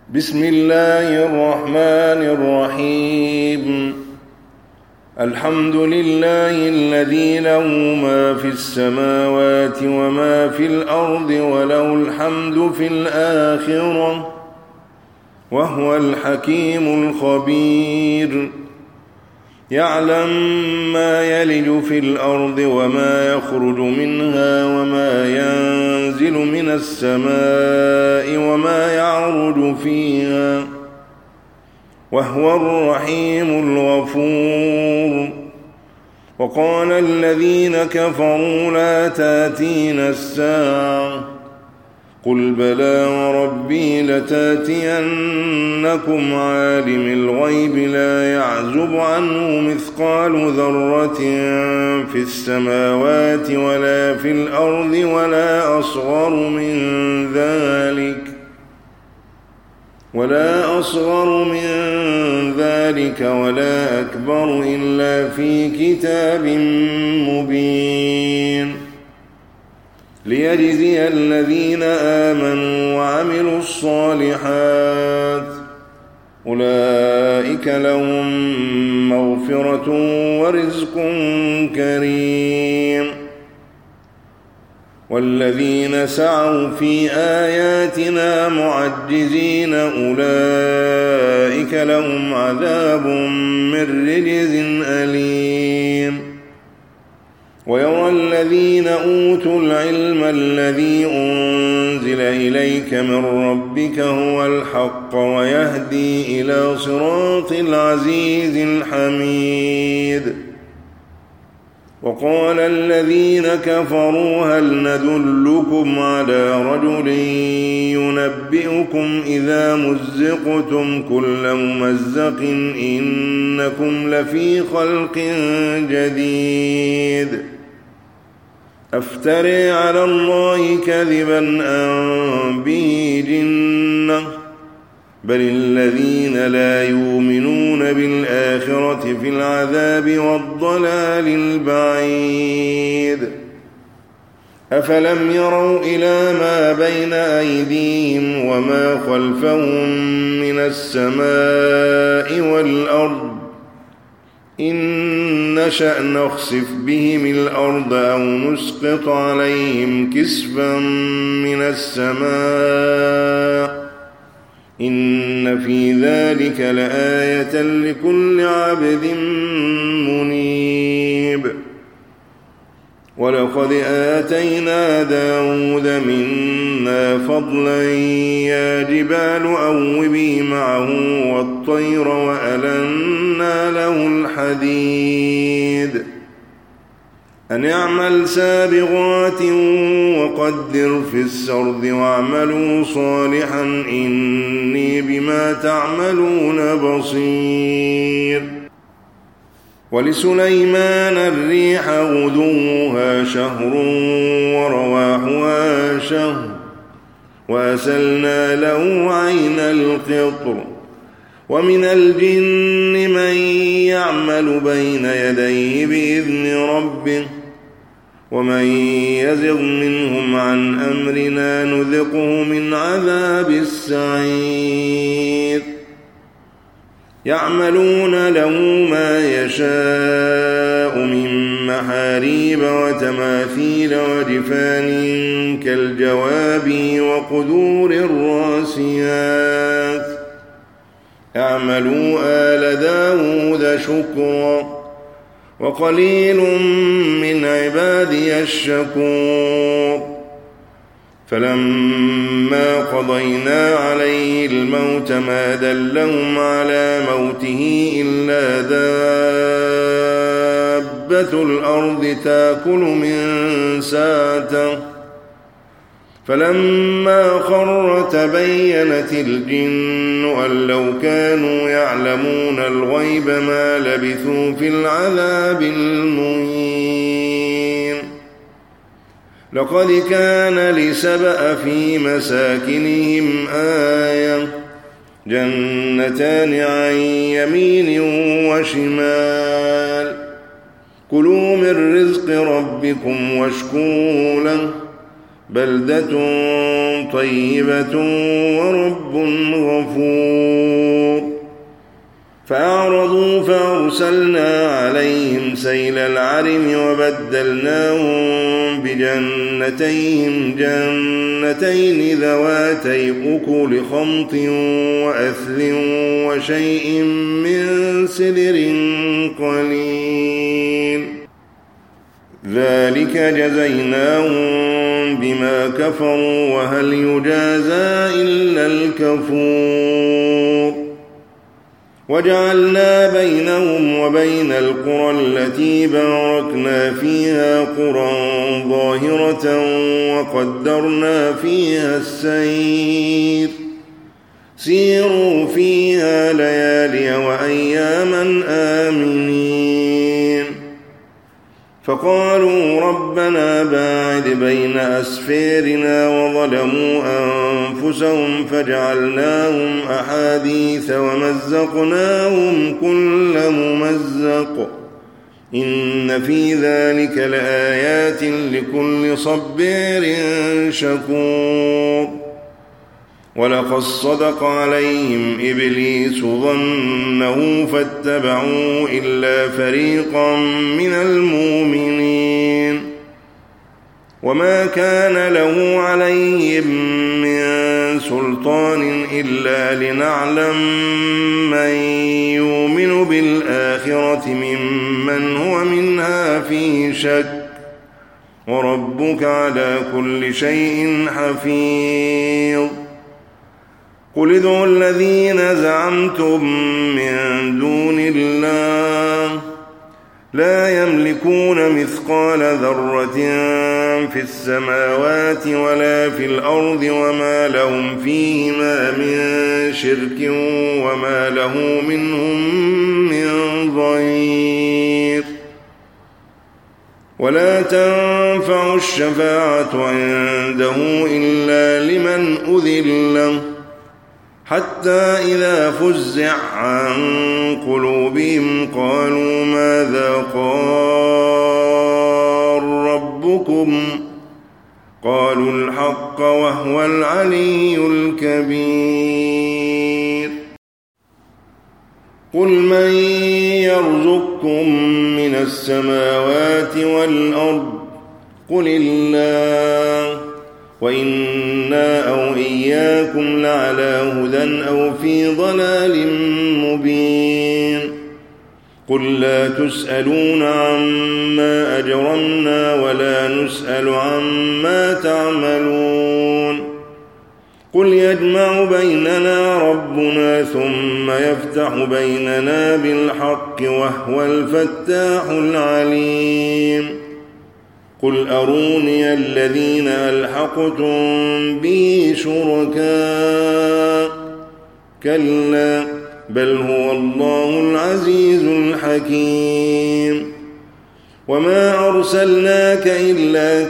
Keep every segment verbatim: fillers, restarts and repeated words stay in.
بسم الله الرحمن الرحيم. الحمد لله الذي له ما في السماوات وما في الأرض وله الحمد في الآخرة وهو الحكيم الخبير. يعلم ما يلج في الأرض وما يخرج منها وما ينزل من السماء وما يعرج فيها وهو الرحيم الغفور. وقال الذين كفروا لا تأتينا الساعة قل بلى وربي لتأتينكم عالم الغيب لا يعزب عنه مثقال ذرة في السماوات ولا في الأرض ولا أصغر من ذلك ولا أصغر من ذلك ولا أكبر إلا في كتاب مبين. ليجزي الذين آمنوا وعملوا الصالحات أولئك لهم مغفرة ورزق كريم. والذين سعوا في آياتنا معجزين أولئك لهم عذاب من رجز أليم. ويرى الذين أوتوا العلم الذي أنزل إليك من ربك هو الحق ويهدي إلى صراط العزيز الحميد. وقال الذين كفروا هل ندلكم على رجل ينبئكم إذا مزقتم كل ممزق إنكم لفي خلق جديد أفتري على الله كذبا أم به جنة بل الذين لا يؤمنون بالآخرة في العذاب والضلال البعيد. أفلم يروا إلى ما بين أيديهم وما خلفهم من السماء والأرض إن نشأ نخسف بهم الأرض أو نسقط عليهم كسفا من السماء إن في ذلك لآية لكل عبد منيب. ولقد آتينا داود منا فضلا يا جبال أوبي معه والطير وألنا له الحديد أن اعمل سابغات وقدر في السرد واعملوا صالحا إني بما تعملون بصير. ولسليمان الريح غدوها شهر ورواحها شهر وأسلنا له عين القطر. ومن الجن من يعمل بين يديه بإذن ربه ومن يزغ منهم عن أمرنا نذقه من عذاب السعير. يعملون له ما يشاء من محاريب وتماثيل وجفان كالجواب وقدور الراسيات اعملوا آل داود شكرا وقليل من عبادي الشكور. فلما قضينا عليه الموت ما دلهم على موته إلا دابة الأرض تأكل من ساعته فلما خر تبينت الجن أن لو كانوا يعلمون الغيب ما لبثوا في العذاب المهين. لقد كان لسبأ في مساكنهم آية جنتان عن يمين وشمال كلوا من رزق ربكم واشكروا له بلدة طيبة ورب غفور. فأعرضوا فأرسلنا عليهم سيل العرم وبدلناهم بجنتيهم جنتين ذواتي أكل خمط وأثل وشيء من سدر قليل ذلك جزيناهم بما كفروا وهل يجازى إلا الكفور. وجعلنا بينهم وبين القرى التي باركنا فيها قرى ظاهرة وقدرنا فيها السير سيروا فيها ليالي وأياما آمنين. فقالوا ربنا باعد بين أسفيرنا وظلموا أنفسهم فجعلناهم أحاديث ومزقناهم كل ممزق إن في ذلك لآيات لكل صبير شكور. ولقد صدق عليهم إبليس ظنه فاتبعوا إلا فريقا من المؤمنين وما كان له عليهم من سلطان إلا لنعلم من يؤمن بالآخرة ممن هو منها في شك وربك على كل شيء حفيظ. قل ادعوا الذين زعمتم من دون الله لا يملكون مثقال ذرة في السماوات ولا في الأرض وما لهم فيهما من شرك وما له منهم من ظهير. ولا تنفع الشفاعة عنده إلا لمن أذن له حتى إذا فزع عن قلوبهم قالوا ماذا قال ربكم قالوا الحق وهو العلي الكبير. قل من يرزقكم من السماوات والأرض قل الله وإنا أو إياكم لعلى هدى أو في ضلال مبين. قل لا تسألون عما أجرمنا ولا نسأل عما تعملون. قل يجمع بيننا ربنا ثم يفتح بيننا بالحق وهو الفتاح العليم. قل أروني الذين ألحقتم به شركاء كلا بل هو الله العزيز الحكيم. وما أرسلناك إلا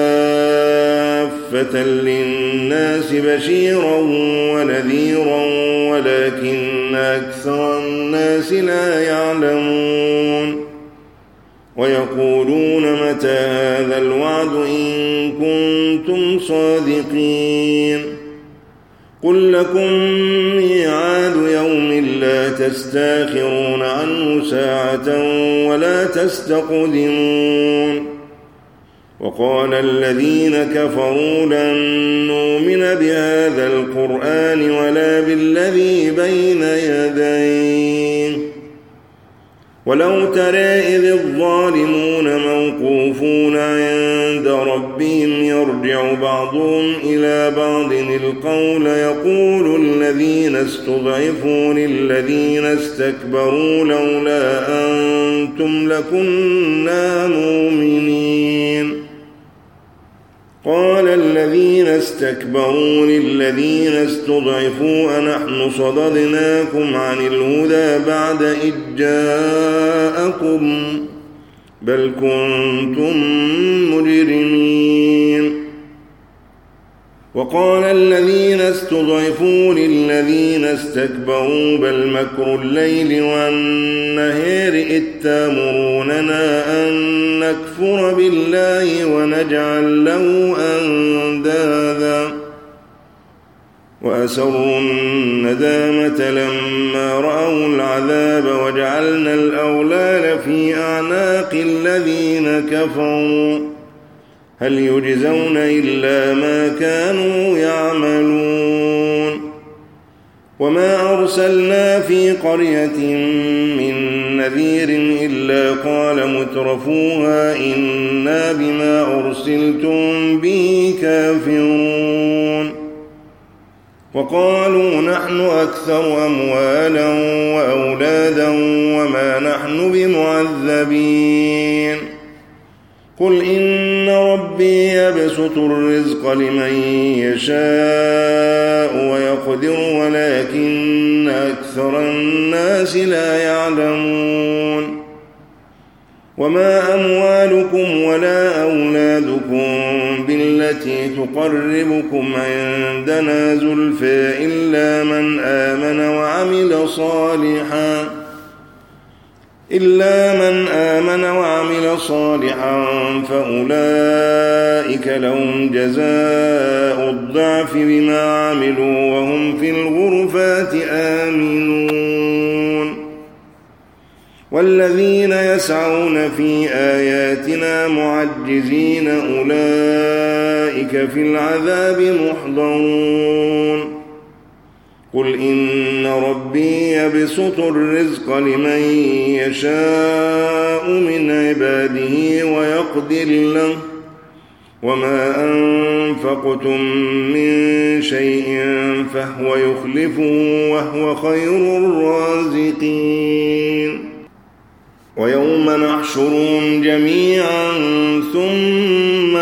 كافة للناس بشيرا ونذيرا ولكن أكثر الناس لا يعلمون. ويقولون متى هذا الوعد إن كنتم صادقين. قل لكم ميعاد يوم لا تستاخرون عنه ساعة ولا تستقدمون. وقال الذين كفروا لن نؤمن بهذا القرآن ولا بالذي بين يديه ولو ترى إذ الظالمون موقوفون عند ربهم يرجع بعضهم إلى بعض القول يقول الذين استضعفوا للذين استكبروا لولا أنتم لكنا مؤمنين. قال الذين استكبروا للذين استضعفوا أنحن صددناكم عن الهدى بعد إذ جاءكم بل كنتم مجرمين. وقال الذين استضعفوا للذين استكبروا بل مكر الليل والنهار إذ تأمروننا أن نكفر بالله ونجعل له أندادا وأسروا الندامة لما رأوا العذاب وجعلنا الأغلال في أعناق الذين كفروا هل يجزون إلا ما كانوا يعملون وما أرسلنا في قرية من نذير إلا قال مترفوها إنا بما أرسلتم به كافرون وقالوا نحن أكثر أموالا وأولادا وما نحن بمعذبين قل إن ربي يبسط الرزق لمن يشاء ويقدر ولكن أكثر الناس لا يعلمون وما أموالكم ولا أولادكم بالتي تقربكم عندنا زلفى إلا من آمن وعمل صالحا إلا من آمن وعمل صالحا فأولئك لهم جزاء الضعف بما عملوا وهم في الغرفات آمنون والذين يسعون في آياتنا معجزين أولئك في العذاب محضرون قل إن ربي يبسط الرزق لمن يشاء من عباده ويقدر له وما أنفقتم من شيء فهو يخلفه وهو خير الرازقين ويوم نحشرهم جميعا ثم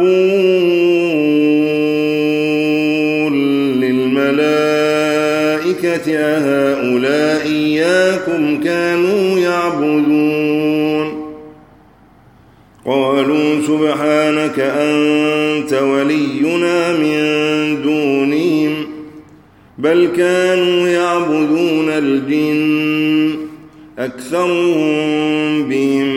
نقول للملائكة أهؤلاء إياكم كانوا يعبدون قالوا سبحانك أنت ولينا من دونهم بل كانوا يعبدون الجن أكثرهم بهم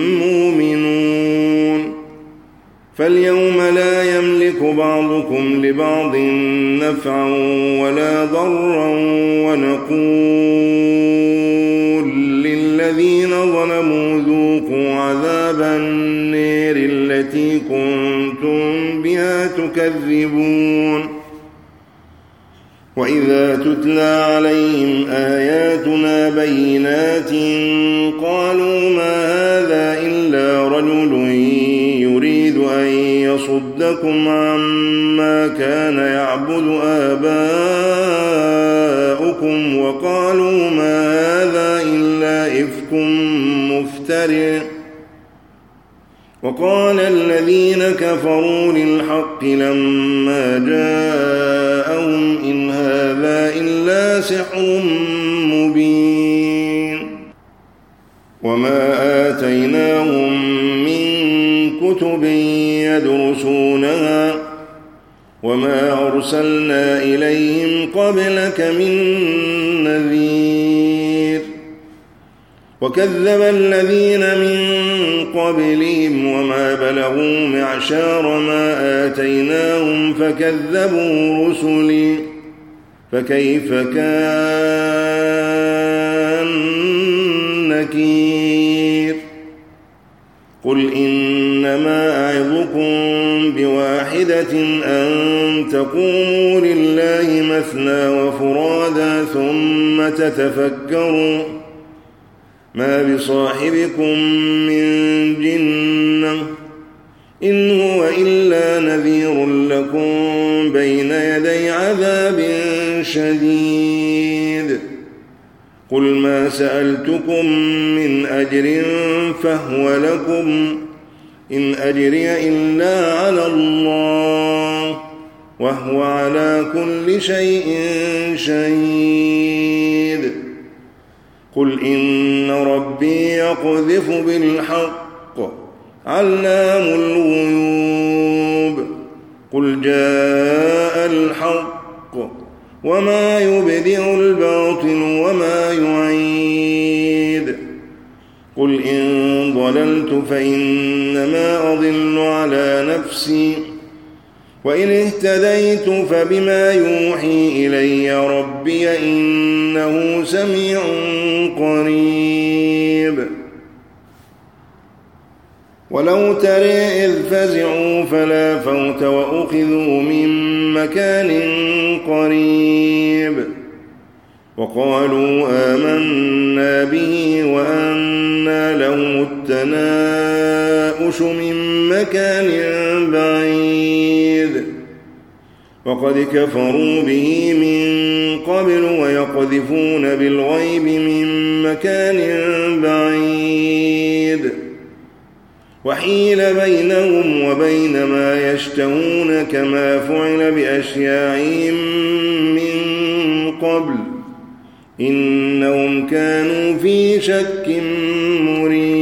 مؤمنون فاليوم لا يملك بعضكم لبعض نفعا ولا ضرا ونقول للذين ظلموا ذوقوا عذاب النار التي كنتم بها تكذبون وإذا تتلى عليهم آياتنا بينات قالوا ما هذا إلا رجل يريد أن يصدكم عما كان يعبد آباؤكم وقالوا ما هذا إلا إفك مفترٍ وقال الذين كفروا للحق لما جاءهم إن هذا إلا سحر مبين وما آتيناهم من كتب يدرسونها وما أرسلنا إليهم قبلك من نذير وكذب الذين من قبلهم وما بلغوا معشار ما آتيناهم فكذبوا رسلي فكيف كان نكير قل إنما أعظكم بواحدة أن تقوموا لله مثنى وفرادا ثم تتفكروا ما بصاحبكم من جنة إن هو إلا نذير لكم بين يدي عذاب شديد قل ما سألتكم من أجر فهو لكم إن أجري إلا على الله وهو على كل شيء شهيد قل إن ربي يقذف بالحق علام الغيوب قل جاء الحق وما يبدئ الباطل وما يعيد قل إن ضللت فإنما أضل على نفسي وإن اهتديت فبما يوحي إلي ربي إنه سميع قريب ولو ترى إذ فزعوا فلا فوت وأخذوا من مكان قريب وقالوا آمنا به وأنى لهم التناؤش من مكان بعيد وقد كفروا به من قبل ويقذفون بالغيب من مكان بعيد وحيل بينهم وبين ما يشتهون كما فعل بأشياعهم من قبل إنهم كانوا في شك مريب